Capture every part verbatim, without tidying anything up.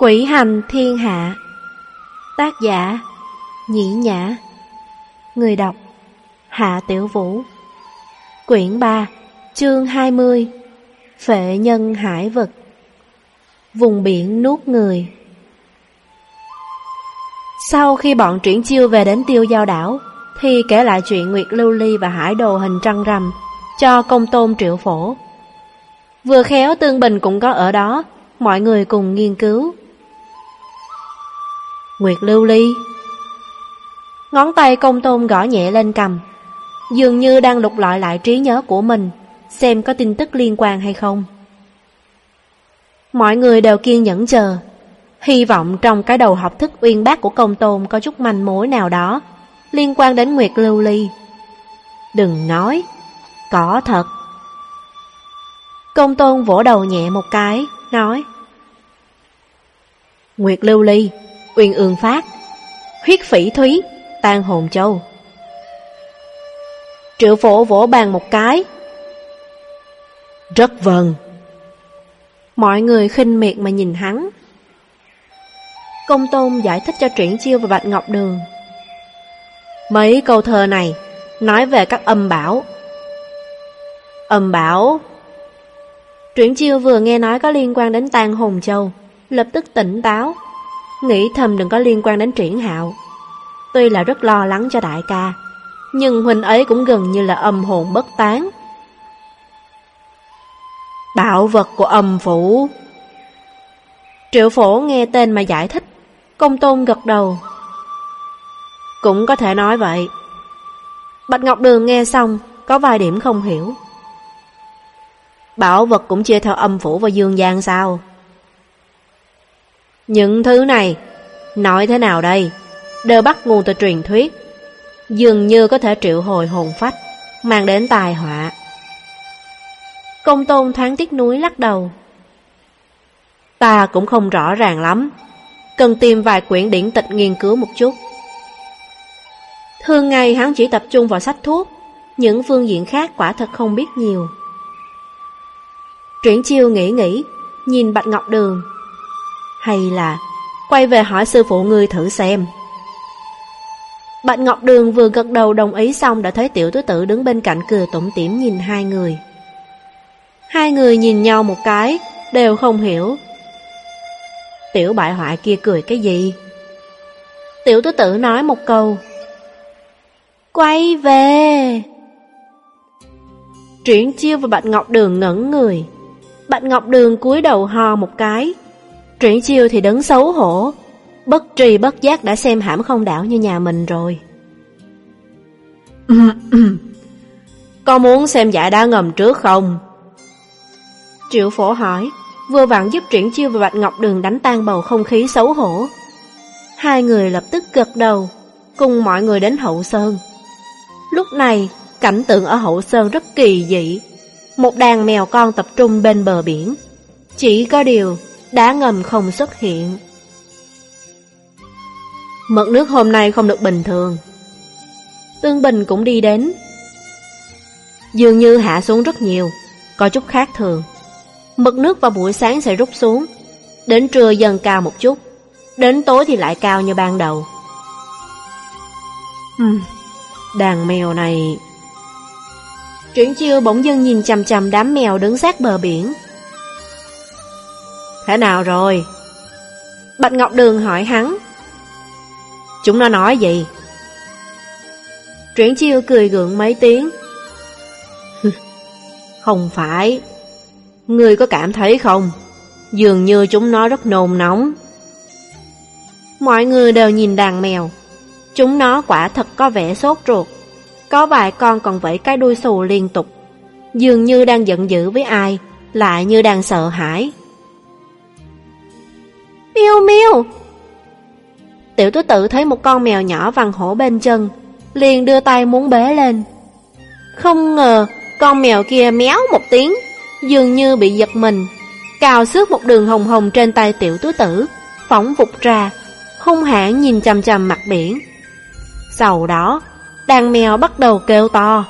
Quỷ hành thiên hạ. Tác giả Nhĩ Nhã. Người đọc Hạ Tiểu Vũ. Quyển ba, chương hai mươi. Phệ nhân hải vực. Vùng biển nuốt người. Sau khi bọn Triển Chiêu về đến Tiêu Giao đảo, thì kể lại chuyện Nguyệt Lưu Ly và hải đồ hình trăng rằm cho Công Tôn Triệu Phổ. Vừa khéo Tương Bình cũng có ở đó, mọi người cùng nghiên cứu. Nguyệt Lưu Ly. Ngón tay Công Tôn gõ nhẹ lên cằm, dường như đang lục lọi lại trí nhớ của mình, xem có tin tức liên quan hay không. Mọi người đều kiên nhẫn chờ, hy vọng trong cái đầu học thức uyên bác của Công Tôn có chút manh mối nào đó liên quan đến Nguyệt Lưu Ly. Đừng nói, có thật. Công Tôn vỗ đầu nhẹ một cái, nói: Nguyệt Lưu Ly, Uyên Ương Phát, Huyết Phỉ Thúy, Tàn Hồn Châu. Triệu Phổ vỗ bàn một cái: Rất vâng. Mọi người khinh miệt mà nhìn hắn. Công Tôn giải thích cho Triển Chiêu và Bạch Ngọc Đường. Mấy câu thơ này nói về các âm bảo. Âm bảo? Triển Chiêu vừa nghe nói có liên quan đến Tàn Hồn Châu, lập tức tỉnh táo, nghĩ thầm đừng có liên quan đến Triển Hạo. Tuy là rất lo lắng cho đại ca, nhưng huynh ấy cũng gần như là âm hồn bất tán. Bảo vật của âm phủ. Triệu Phổ nghe tên mà giải thích. Công Tôn gật đầu. Cũng có thể nói vậy. Bạch Ngọc Đường nghe xong có vài điểm không hiểu. Bảo vật cũng chia theo âm phủ và dương gian sao? Những thứ này nói thế nào đây? Đều bắt nguồn từ truyền thuyết, dường như có thể triệu hồi hồn phách, mang đến tai họa. Công Tôn thoáng tiếc nuối lắc đầu. Ta cũng không rõ ràng lắm, cần tìm vài quyển điển tịch nghiên cứu một chút. Thường ngày hắn chỉ tập trung vào sách thuốc, những phương diện khác quả thật không biết nhiều. Triển Chiêu nghĩ nghĩ, nhìn Bạch Ngọc Đường. Hay là quay về hỏi sư phụ ngươi thử xem. Bạch Ngọc Đường vừa gật đầu đồng ý xong đã thấy Tiểu Tứ Tử đứng bên cạnh cười tủm tỉm nhìn hai người. Hai người nhìn nhau một cái, đều không hiểu. Tiểu bại hoại kia cười cái gì? Tiểu Tứ Tử nói một câu: Quay về. Triển Chiêu và Bạch Ngọc Đường ngẩn người. Bạch Ngọc Đường cúi đầu ho một cái, Triển Chiêu thì đứng xấu hổ, bất tri bất giác đã xem Hãm Không Đảo như nhà mình rồi. Có muốn xem giải đá ngầm trước không? Triệu Phổ hỏi, vừa vặn giúp Triển Chiêu và Bạch Ngọc Đường đánh tan bầu không khí xấu hổ. Hai người lập tức gật đầu, cùng mọi người đến Hậu Sơn. Lúc này, cảnh tượng ở Hậu Sơn rất kỳ dị. Một đàn mèo con tập trung bên bờ biển. Chỉ có điều, đá ngầm không xuất hiện. Mực nước hôm nay không được bình thường. Tương Bình cũng đi đến. Dường như hạ xuống rất nhiều, có chút khác thường. Mực nước vào buổi sáng sẽ rút xuống, đến trưa dần cao một chút, đến tối thì lại cao như ban đầu. Uhm, đàn mèo này... Triển Chiêu bỗng dưng nhìn chằm chằm đám mèo đứng sát bờ biển. Thế nào rồi? Bạch Ngọc Đường hỏi hắn. Chúng nó nói gì? Triển Chiêu cười gượng mấy tiếng. Không phải. Ngươi có cảm thấy không? Dường như chúng nó rất nôn nóng. Mọi người đều nhìn đàn mèo. Chúng nó quả thật có vẻ sốt ruột. Có vài con còn vẫy cái đuôi xù liên tục, dường như đang giận dữ với ai, lại như đang sợ hãi. Miêu miêu. Tiểu Tứ Tử thấy một con mèo nhỏ vằn hổ bên chân, liền đưa tay muốn bế lên. Không ngờ con mèo kia méo một tiếng, dường như bị giật mình, cào xước một đường hồng hồng trên tay Tiểu Tứ Tử, phóng vụt ra, hung hãn nhìn chằm chằm mặt biển. Sau đó đàn mèo bắt đầu kêu to.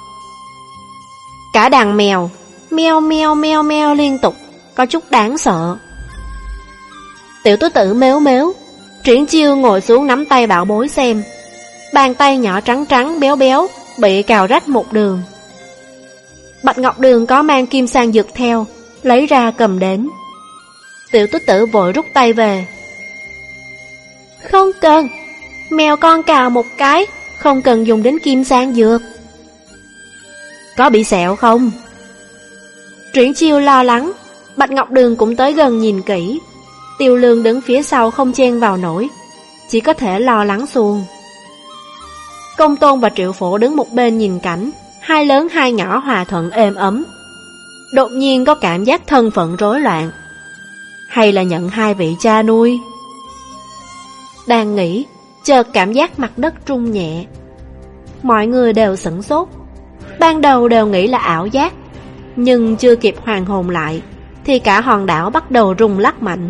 Cả đàn mèo meo meo meo meo liên tục, có chút đáng sợ. Tiểu tứ tử méo méo. Triển Chiêu ngồi xuống nắm tay bảo bối xem. Bàn tay nhỏ trắng trắng béo béo bị cào rách một đường. Bạch Ngọc Đường có mang kim sang dược theo, lấy ra cầm đến. Tiểu tứ tử vội rút tay về. Không cần, mèo con cào một cái, không cần dùng đến kim sang dược. Có bị sẹo không? Triển Chiêu lo lắng. Bạch Ngọc Đường cũng tới gần nhìn kỹ. Tiêu Lương đứng phía sau không chen vào nổi, chỉ có thể lo lắng xuồng. Công Tôn và Triệu Phổ đứng một bên nhìn cảnh hai lớn hai nhỏ hòa thuận êm ấm. Đột nhiên có cảm giác thân phận rối loạn. Hay là nhận hai vị cha nuôi? Đang nghĩ, chợt cảm giác mặt đất rung nhẹ. Mọi người đều sửng sốt. Ban đầu đều nghĩ là ảo giác, nhưng chưa kịp hoàn hồn lại thì cả hòn đảo bắt đầu rung lắc mạnh.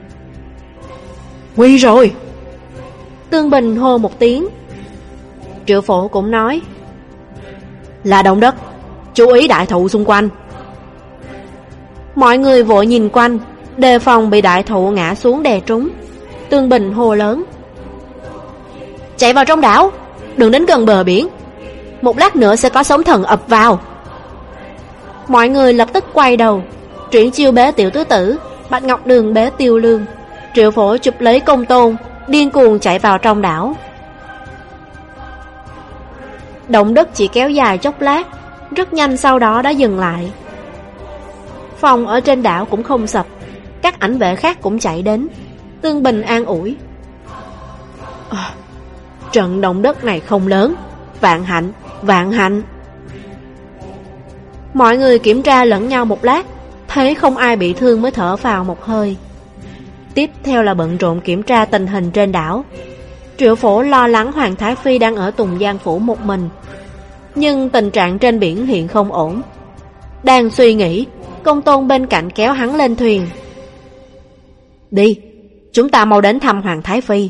Nguy rồi! Tương Bình hô một tiếng. Triệu Phổ cũng nói, là động đất, chú ý đại thụ xung quanh. Mọi người vội nhìn quanh, đề phòng bị đại thụ ngã xuống đè trúng. Tương Bình hô lớn, chạy vào trong đảo, đừng đến gần bờ biển, một lát nữa sẽ có sóng thần ập vào. Mọi người lập tức quay đầu. Triển Chiêu bế Tiểu Tứ Tử, Bạch Ngọc Đường bế Tiêu Lương, Triệu Phổ chụp lấy Công Tôn, điên cuồng chạy vào trong đảo. Động đất chỉ kéo dài chốc lát, rất nhanh sau đó đã dừng lại. Phòng ở trên đảo cũng không sập, các ảnh vệ khác cũng chạy đến. Tương Bình an ủi, à, trận động đất này không lớn, vạn hạnh, vạn hạnh. Mọi người kiểm tra lẫn nhau một lát, thấy không ai bị thương mới thở phào một hơi. Tiếp theo là bận rộn kiểm tra tình hình trên đảo. Triệu Phổ lo lắng Hoàng Thái Phi đang ở Tùng Giang Phủ một mình, nhưng tình trạng trên biển hiện không ổn. Đang suy nghĩ, Công Tôn bên cạnh kéo hắn lên thuyền. Đi, chúng ta mau đến thăm Hoàng Thái Phi.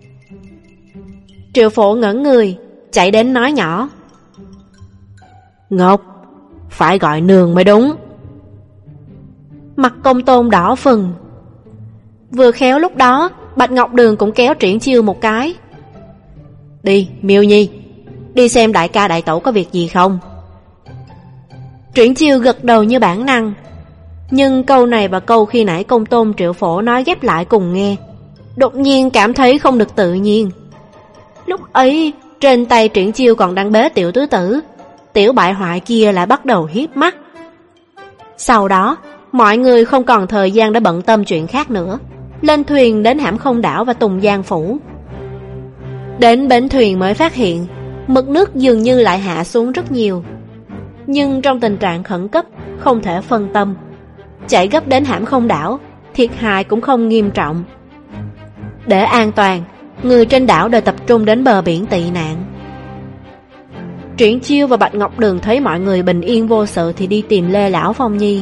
Triệu Phổ ngẩn người, chạy đến nói nhỏ, Ngốc, phải gọi nương mới đúng. Mặt Công Tôn đỏ phừng. Vừa khéo lúc đó Bạch Ngọc Đường cũng kéo Triển Chiêu một cái. Đi, Miêu Nhi, đi xem đại ca đại tẩu có việc gì không. Triển Chiêu gật đầu như bản năng, nhưng câu này và câu khi nãy Công Tôn Triệu Phổ nói ghép lại cùng nghe, đột nhiên cảm thấy không được tự nhiên. Lúc ấy trên tay Triển Chiêu còn đang bế Tiểu Tứ Tử, tiểu bại hoại kia lại bắt đầu hiếp mắt. Sau đó mọi người không còn thời gian để bận tâm chuyện khác nữa, lên thuyền đến Hãm Không Đảo và Tùng Giang Phủ. Đến bến thuyền mới phát hiện mực nước dường như lại hạ xuống rất nhiều, nhưng trong tình trạng khẩn cấp không thể phân tâm. Chạy gấp đến Hãm Không Đảo, thiệt hại cũng không nghiêm trọng. Để an toàn, người trên đảo đều tập trung đến bờ biển tị nạn. Triển Chiêu và Bạch Ngọc Đường thấy mọi người bình yên vô sự thì đi tìm Lê Lão Phong Nhi.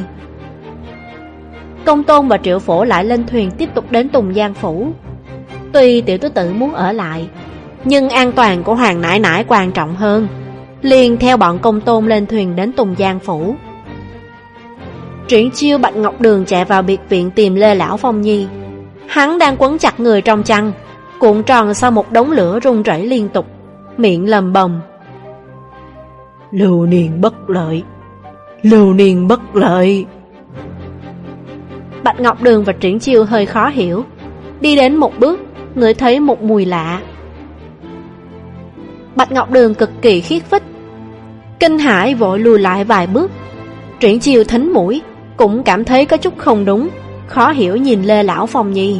Công Tôn và Triệu Phổ lại lên thuyền tiếp tục đến Tùng Giang Phủ. Tuy Tiểu Tứ Tử muốn ở lại, nhưng an toàn của Hoàng nãi nãi quan trọng hơn, liền theo bọn Công Tôn lên thuyền đến Tùng Giang Phủ. Triển Chiêu Bạch Ngọc Đường chạy vào biệt viện tìm Lê Lão Phong Nhi. Hắn đang quấn chặt người trong chăn, cuộn tròn sau một đống lửa rung rẩy liên tục, miệng lầm bầm, lưu niên bất lợi, lưu niên bất lợi. Bạch Ngọc Đường và Triển Chiêu hơi khó hiểu, đi đến một bước, ngửi thấy một mùi lạ. Bạch Ngọc Đường cực kỳ khiếp phích, kinh hãi vội lùi lại vài bước. Triển Chiêu thính mũi, cũng cảm thấy có chút không đúng, khó hiểu nhìn Lê Lão Phong Nhi.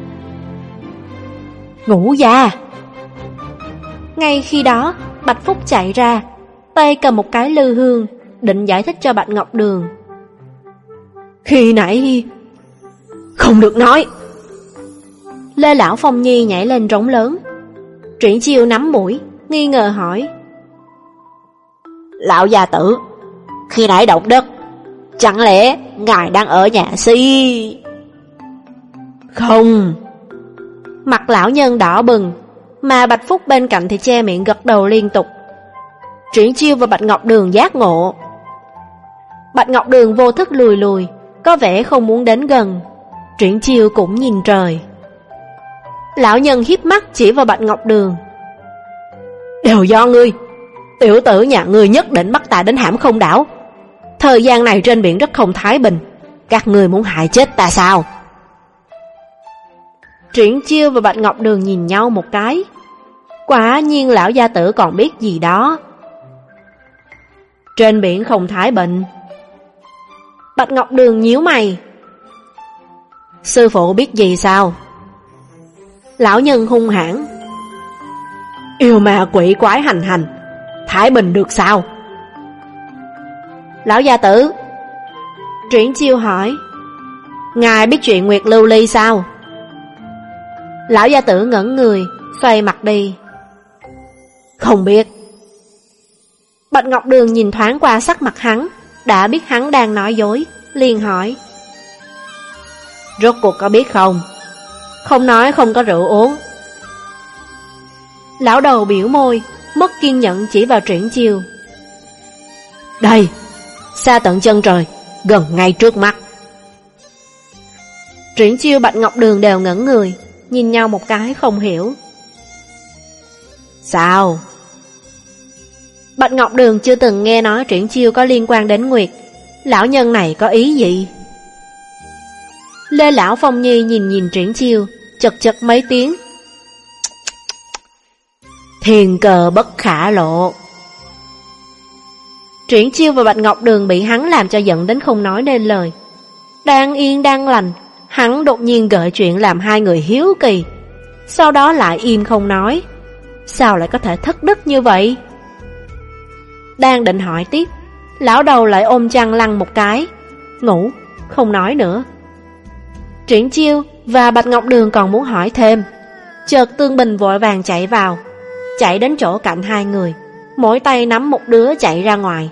Ngũ gia! Ngay khi đó Bạch Phúc chạy ra, tay cầm một cái lư hương, định giải thích cho Bạch Ngọc Đường. Khi nãy không được nói. Lê Lão Phong Nhi nhảy lên rống lớn. Triển Chiêu nắm mũi, nghi ngờ hỏi, Lão gia tử, khi nãy động đất, chẳng lẽ ngài đang ở nhà si? Không. Mặt lão nhân đỏ bừng, mà Bạch Phúc bên cạnh thì che miệng gật đầu liên tục. Triển Chiêu và Bạch Ngọc Đường giác ngộ. Bạch Ngọc Đường vô thức lùi lùi, có vẻ không muốn đến gần. Triển Chiêu cũng nhìn trời. Lão nhân hiếp mắt chỉ vào Bạch Ngọc Đường. Đều do ngươi, tiểu tử nhà ngươi nhất định bắt ta đến Hãm Không đảo. Thời gian này trên biển rất không thái bình, các ngươi muốn hại chết ta sao? Triển Chiêu và Bạch Ngọc Đường nhìn nhau một cái. Quả nhiên lão gia tử còn biết gì đó. Trên biển không thái bình. Bạch Ngọc Đường nhíu mày. Sư phụ biết gì sao? Lão nhân hung hãn. Yêu ma quỷ quái hành hành, thái bình được sao? Lão gia tử. Triển Chiêu hỏi. Ngài biết chuyện Nguyệt Lưu Ly sao? Lão gia tử ngẩn người, xoay mặt đi. Không biết. Bạch Ngọc Đường nhìn thoáng qua sắc mặt hắn, đã biết hắn đang nói dối, liền hỏi. Rốt cuộc có biết không? Không nói không có rượu uống. Lão đầu biểu môi, mất kiên nhẫn chỉ vào Triển Chiêu. Đây, xa tận chân trời, gần ngay trước mắt. Triển Chiêu Bạch Ngọc Đường đều ngẩn người, nhìn nhau một cái không hiểu. Sao? Bạch Ngọc Đường chưa từng nghe nói Triển Chiêu có liên quan đến Nguyệt. Lão nhân này có ý gì? Lê Lão Phong Nhi nhìn nhìn Triển Chiêu, chật chật mấy tiếng. Thiên cơ bất khả lộ. Triển Chiêu và Bạch Ngọc Đường bị hắn làm cho giận đến không nói nên lời. Đang yên đang lành, hắn đột nhiên gợi chuyện làm hai người hiếu kỳ, sau đó lại im không nói. Sao lại có thể thất đức như vậy? Đang định hỏi tiếp, lão đầu lại ôm chăn lăn một cái, ngủ, không nói nữa. Triển Chiêu và Bạch Ngọc Đường còn muốn hỏi thêm, chợt Tương Bình vội vàng chạy vào, chạy đến chỗ cạnh hai người, mỗi tay nắm một đứa chạy ra ngoài.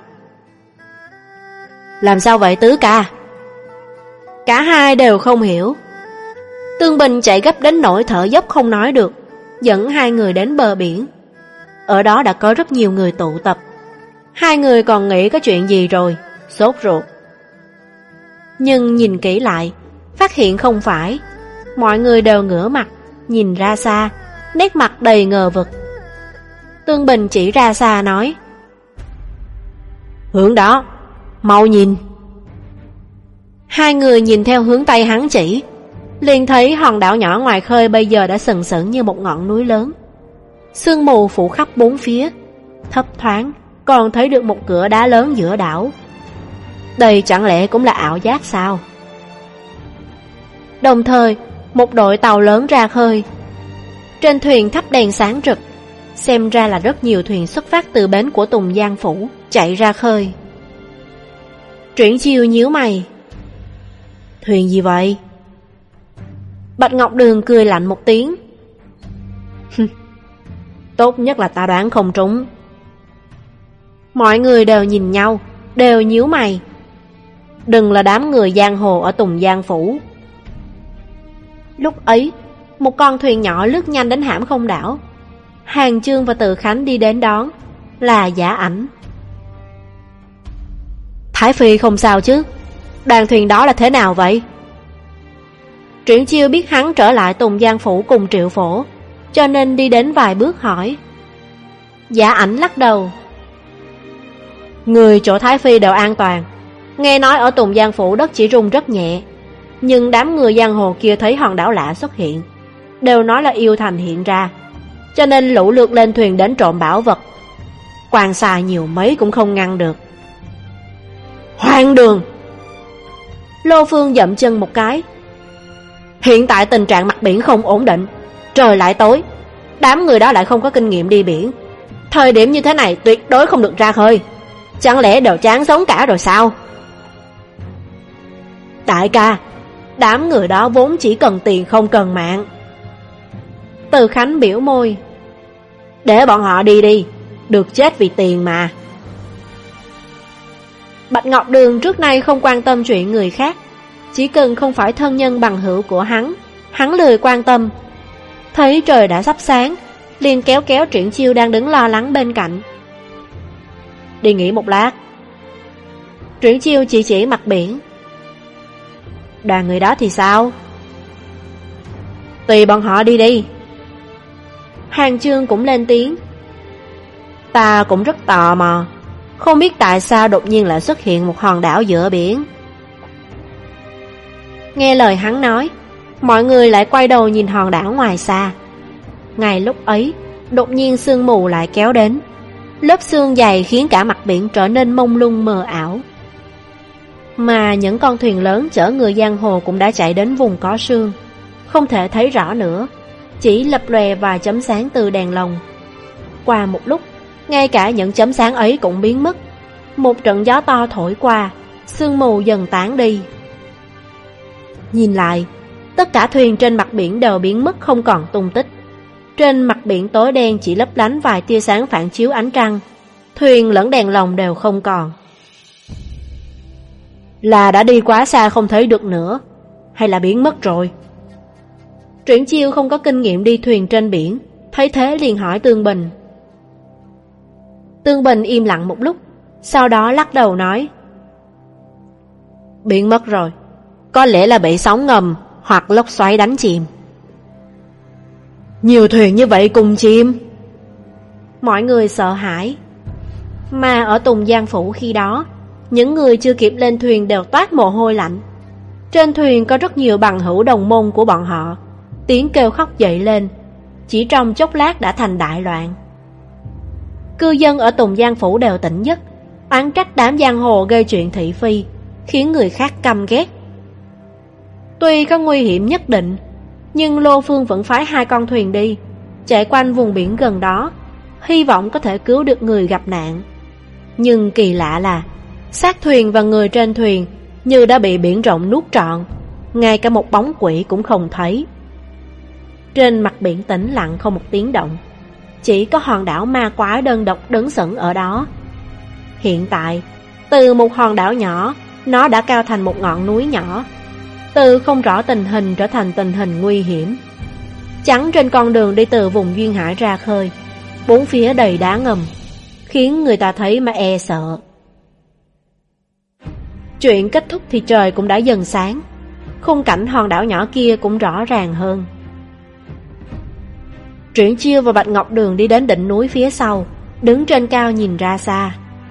Làm sao vậy tứ ca? Cả hai đều không hiểu. Tương Bình chạy gấp đến nỗi thở dốc không nói được, dẫn hai người đến bờ biển. Ở đó đã có rất nhiều người tụ tập. Hai người còn nghĩ có chuyện gì rồi, sốt ruột. Nhưng nhìn kỹ lại, phát hiện không phải. Mọi người đều ngửa mặt, nhìn ra xa, nét mặt đầy ngờ vực. Tương Bình chỉ ra xa nói. Hướng đó, mau nhìn. Hai người nhìn theo hướng tay hắn chỉ, liền thấy hòn đảo nhỏ ngoài khơi bây giờ đã sừng sững như một ngọn núi lớn. Sương mù phủ khắp bốn phía, thấp thoáng còn thấy được một cửa đá lớn giữa đảo. Đây chẳng lẽ cũng là ảo giác sao? Đồng thời, một đội tàu lớn ra khơi. Trên thuyền thắp đèn sáng rực, xem ra là rất nhiều thuyền xuất phát từ bến của Tùng Giang Phủ, chạy ra khơi. Triển Chiêu nhíu mày. Thuyền gì vậy? Bạch Ngọc Đường cười lạnh một tiếng. Tốt nhất là ta đoán không trúng. Mọi người đều nhìn nhau, đều nhíu mày. Đừng là đám người giang hồ ở Tùng Giang Phủ. Lúc ấy, một con thuyền nhỏ lướt nhanh đến Hãm Không đảo. Hàng Chương và Từ Khánh đi đến đón, là Giả Ảnh. Thái Phi không sao chứ? Đoàn thuyền đó là thế nào vậy? Triển Chiêu biết hắn trở lại Tùng Giang Phủ cùng Triệu Phổ, cho nên đi đến vài bước hỏi. Giả Ảnh lắc đầu. Người chỗ Thái Phi đều an toàn. Nghe nói ở Tùng Giang Phủ đất chỉ rung rất nhẹ, nhưng đám người giang hồ kia thấy hòn đảo lạ xuất hiện, đều nói là yêu thành hiện ra, cho nên lũ lượt lên thuyền đến trộm bảo vật. Quan xài nhiều mấy cũng không ngăn được. Hoang đường! Lô Phương dậm chân một cái. Hiện tại tình trạng mặt biển không ổn định, trời lại tối, đám người đó lại không có kinh nghiệm đi biển. Thời điểm như thế này tuyệt đối không được ra khơi. Chẳng lẽ đều chán sống cả rồi sao? Đại ca, đám người đó vốn chỉ cần tiền không cần mạng. Từ Khánh biểu môi. Để bọn họ đi đi, được chết vì tiền mà. Bạch Ngọc Đường trước nay không quan tâm chuyện người khác, chỉ cần không phải thân nhân bằng hữu của hắn, hắn lười quan tâm. Thấy trời đã sắp sáng, liền kéo kéo Triển Chiêu đang đứng lo lắng bên cạnh. Đi nghỉ một lát. Triển Chiêu chỉ chỉ mặt biển. Đoàn người đó thì sao? Tùy bọn họ đi đi, Hàng Chương cũng lên tiếng. Ta cũng rất tò mò, không biết tại sao đột nhiên lại xuất hiện một hòn đảo giữa biển. Nghe lời hắn nói, mọi người lại quay đầu nhìn hòn đảo ngoài xa. Ngay lúc ấy, đột nhiên sương mù lại kéo đến. Lớp sương dày khiến cả mặt biển trở nên mông lung mờ ảo. Mà những con thuyền lớn chở người giang hồ cũng đã chạy đến vùng có sương, không thể thấy rõ nữa, chỉ lập lòe vài chấm sáng từ đèn lồng. Qua một lúc, ngay cả những chấm sáng ấy cũng biến mất. Một trận gió to thổi qua, sương mù dần tán đi. Nhìn lại, tất cả thuyền trên mặt biển đều biến mất không còn tung tích. Trên mặt biển tối đen chỉ lấp lánh vài tia sáng phản chiếu ánh trăng. Thuyền lẫn đèn lồng đều không còn. Là đã đi quá xa không thấy được nữa, hay là biến mất rồi? Triển Chiêu không có kinh nghiệm đi thuyền trên biển, thấy thế liền hỏi Tương Bình. Tương Bình im lặng một lúc, sau đó lắc đầu nói: biến mất rồi, có lẽ là bị sóng ngầm hoặc lốc xoáy đánh chìm. Nhiều thuyền như vậy cùng chìm. Mọi người sợ hãi. Mà ở Tùng Giang Phủ khi đó, những người chưa kịp lên thuyền đều toát mồ hôi lạnh. Trên thuyền có rất nhiều bằng hữu đồng môn của bọn họ, tiếng kêu khóc dậy lên, chỉ trong chốc lát đã thành đại loạn. Cư dân ở Tùng Giang Phủ đều tỉnh giấc, oán trách đám giang hồ gây chuyện thị phi, khiến người khác căm ghét. Tuy có nguy hiểm nhất định, nhưng Lô Phương vẫn phái hai con thuyền đi, chạy quanh vùng biển gần đó, hy vọng có thể cứu được người gặp nạn. Nhưng kỳ lạ là xác thuyền và người trên thuyền như đã bị biển rộng nuốt trọn, ngay cả một bóng quỷ cũng không thấy. Trên mặt biển tĩnh lặng không một tiếng động, chỉ có hòn đảo ma quái đơn độc đứng sững ở đó. Hiện tại, từ một hòn đảo nhỏ, nó đã cao thành một ngọn núi nhỏ, từ không rõ tình hình trở thành tình hình nguy hiểm. Chắn trên con đường đi từ vùng duyên hải ra khơi, bốn phía đầy đá ngầm, khiến người ta thấy mà e sợ. Chuyện kết thúc thì trời cũng đã dần sáng, khung cảnh hòn đảo nhỏ kia cũng rõ ràng hơn. Triển Chiêu và Bạch Ngọc Đường đi đến đỉnh núi phía sau, đứng trên cao nhìn ra xa.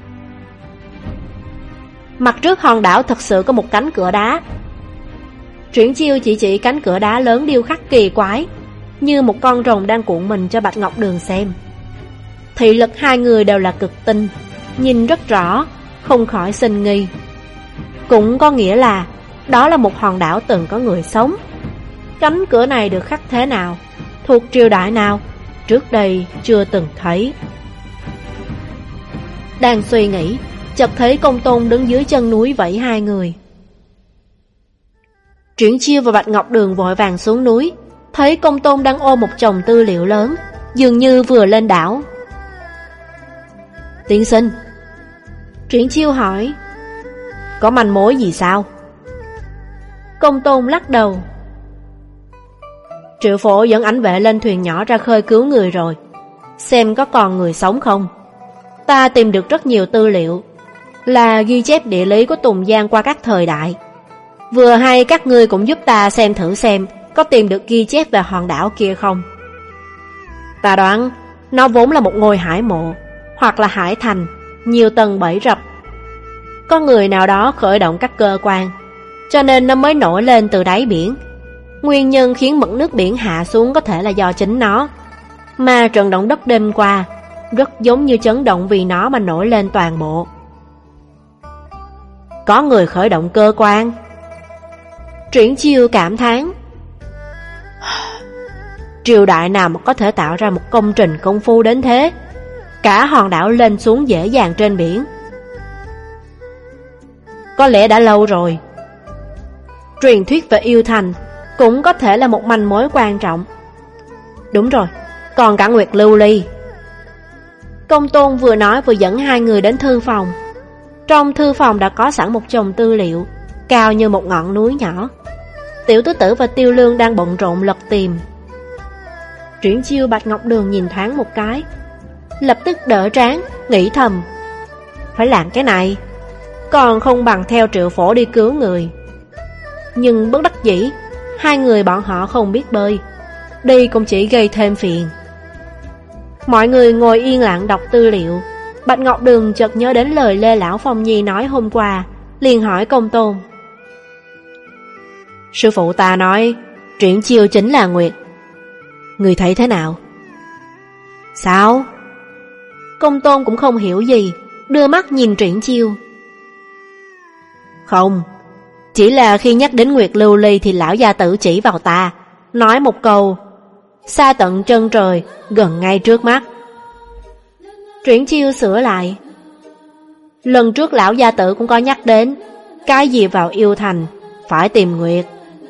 Mặt trước hòn đảo thật sự có một cánh cửa đá. Triển Chiêu chỉ chỉ cánh cửa đá lớn điêu khắc kỳ quái, như một con rồng đang cuộn mình cho Bạch Ngọc Đường xem. Thị lực hai người đều là cực tinh, nhìn rất rõ, không khỏi sinh nghi. Cũng có nghĩa là đó là một hòn đảo từng có người sống. Cánh cửa này được khắc thế nào, thuộc triều đại nào, trước đây chưa từng thấy. Đang suy nghĩ, chợt thấy Công Tôn đứng dưới chân núi vẫy hai người. Triển Chiêu và Bạch Ngọc Đường vội vàng xuống núi, thấy Công Tôn đang ôm một chồng tư liệu lớn, dường như vừa lên đảo. Tiên sinh, Triển Chiêu hỏi, có manh mối gì sao? Công Tôn lắc đầu. Triệu Phổ dẫn ảnh vệ lên thuyền nhỏ ra khơi cứu người rồi, xem có còn người sống không. Ta tìm được rất nhiều tư liệu, là ghi chép địa lý của Tùng Giang qua các thời đại. Vừa hay các ngươi cũng giúp ta xem thử xem có tìm được ghi chép về hòn đảo kia không. Ta đoán nó vốn là một ngôi hải mộ, hoặc là hải thành, nhiều tầng bẫy rập. Có người nào đó khởi động các cơ quan, cho nên nó mới nổi lên từ đáy biển. Nguyên nhân khiến mực nước biển hạ xuống có thể là do chính nó. Mà trận động đất đêm qua rất giống như chấn động vì nó mà nổi lên toàn bộ. Có người khởi động cơ quan. Triển Chiêu cảm thán, triều đại nào mà có thể tạo ra một công trình công phu đến thế, cả hòn đảo lên xuống dễ dàng trên biển. Có lẽ đã lâu rồi. Truyền thuyết về yêu thành cũng có thể là một manh mối quan trọng. Đúng rồi, còn cả Nguyệt Lưu Ly. Công Tôn vừa nói vừa dẫn hai người đến thư phòng. Trong thư phòng đã có sẵn một chồng tư liệu, cao như một ngọn núi nhỏ. Tiểu tứ tử và Tiêu Lương đang bận rộn lật tìm. Triển Chiêu Bạch Ngọc Đường nhìn thoáng một cái, lập tức đỡ trán, nghĩ thầm, phải làm cái này, còn không bằng theo Triệu Phổ đi cứu người. Nhưng bất đắc dĩ, hai người bọn họ không biết bơi, đi cũng chỉ gây thêm phiền. Mọi người ngồi yên lặng đọc tư liệu. Bạch Ngọc Đường chợt nhớ đến lời Lê Lão Phong Nhi nói hôm qua, liền hỏi Công Tôn. Sư phụ ta nói Triển Chiêu chính là Nguyệt, người thấy thế nào? Sao? Công Tôn cũng không hiểu gì, đưa mắt nhìn Triển Chiêu. Không, chỉ là khi nhắc đến Nguyệt Lưu Ly thì lão gia tử chỉ vào ta, nói một câu xa tận chân trời, gần ngay trước mắt. Triển Chiêu sửa lại. Lần trước lão gia tử cũng có nhắc đến, cái gì vào yêu thành phải tìm Nguyệt.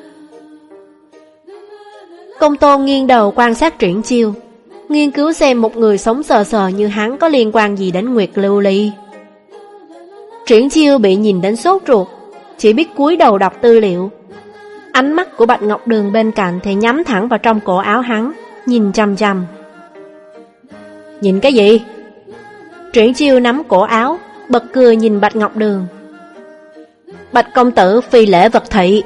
Công Tôn nghiêng đầu quan sát Triển Chiêu, nghiên cứu xem một người sống sờ sờ như hắn có liên quan gì đến Nguyệt Lưu Ly. Triển Chiêu bị nhìn đến sốt ruột, chỉ biết cúi đầu đọc tư liệu. Ánh mắt của Bạch Ngọc Đường bên cạnh thì nhắm thẳng vào trong cổ áo hắn, nhìn chăm chăm. Nhìn cái gì? Triển Chiêu nắm cổ áo, bật cười nhìn Bạch Ngọc Đường. Bạch công tử phi lễ vật thị.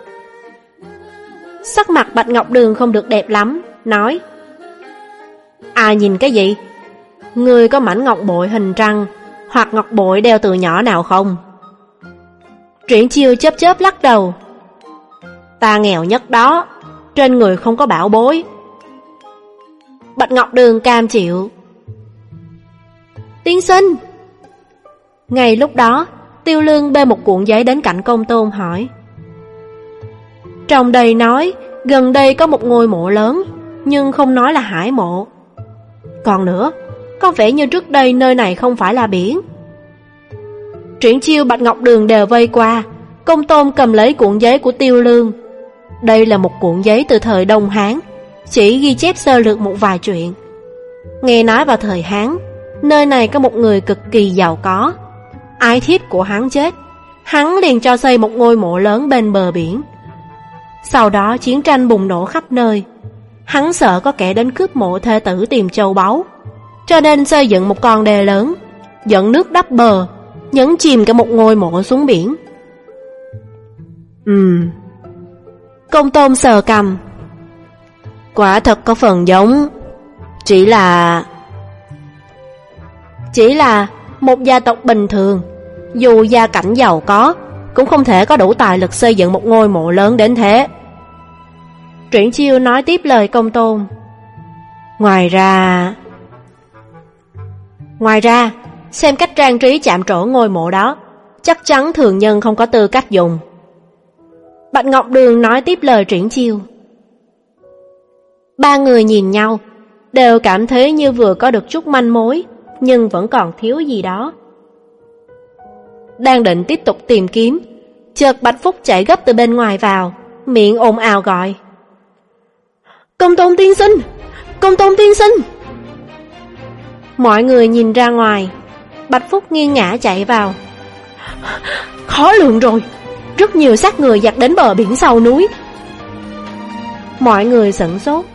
Sắc mặt Bạch Ngọc Đường không được đẹp lắm, nói: À nhìn cái gì? Ngươi có mảnh ngọc bội hình trăng hoặc ngọc bội đeo từ nhỏ nào không? Triển Chiêu chớp chớp lắc đầu. Ta nghèo nhất đó, trên người không có bảo bối. Bạch Ngọc Đường cam chịu. Tiên sinh. Ngay lúc đó, Tiêu Lương bê một cuộn giấy đến cạnh Công Tôn hỏi. Trong đây nói gần đây có một ngôi mộ lớn, nhưng không nói là hải mộ. Còn nữa, có vẻ như trước đây nơi này không phải là biển. Triển Chiêu, Bạch Ngọc Đường đều vây qua. Công Tôn cầm lấy cuộn giấy của Tiêu Lương. Đây là một cuộn giấy từ thời Đông Hán, chỉ ghi chép sơ lược một vài chuyện. Nghe nói vào thời Hán, nơi này có một người cực kỳ giàu có. Ái thiếp của hắn chết, hắn liền cho xây một ngôi mộ lớn bên bờ biển. Sau đó chiến tranh bùng nổ khắp nơi. Hắn sợ có kẻ đến cướp mộ thê tử tìm châu báu, cho nên xây dựng một con đê lớn, dẫn nước đắp bờ, nhấn chìm cả một ngôi mộ xuống biển. Ừm. Công Tôn sờ cằm. Quả thật có phần giống. Chỉ là... Chỉ là một gia tộc bình thường, dù gia cảnh giàu có, cũng không thể có đủ tài lực xây dựng một ngôi mộ lớn đến thế. Triển Chiêu nói tiếp lời Công Tôn. Ngoài ra... Ngoài ra, xem cách trang trí chạm trổ ngôi mộ đó, chắc chắn thường nhân không có tư cách dùng. Bạch Ngọc Đường nói tiếp lời Triển Chiêu. Ba người nhìn nhau, đều cảm thấy như vừa có được chút manh mối, nhưng vẫn còn thiếu gì đó. Đang định tiếp tục tìm kiếm, chợt Bạch Phúc chạy gấp từ bên ngoài vào, miệng ồn ào gọi. Công Tôn tiên sinh! Công Tôn tiên sinh! Mọi người nhìn ra ngoài. Bạch Phúc nghiêng ngã chạy vào. Khó lường rồi, rất nhiều xác người giặt đến bờ biển sau núi. Mọi người sửng sốt.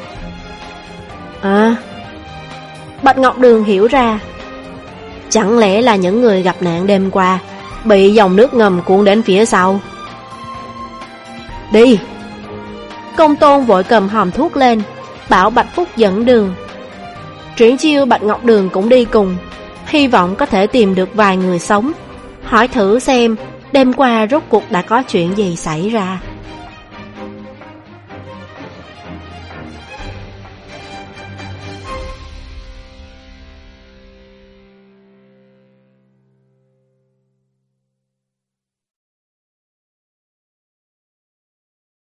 À, Bạch Ngọc Đường hiểu ra. Chẳng lẽ là những người gặp nạn đêm qua bị dòng nước ngầm cuốn đến phía sau? Đi! Công Tôn vội cầm hòm thuốc lên, bảo Bạch Phúc dẫn đường. Triển Chiêu, Bạch Ngọc Đường cũng đi cùng, hy vọng có thể tìm được vài người sống, hỏi thử xem đêm qua rốt cuộc đã có chuyện gì xảy ra.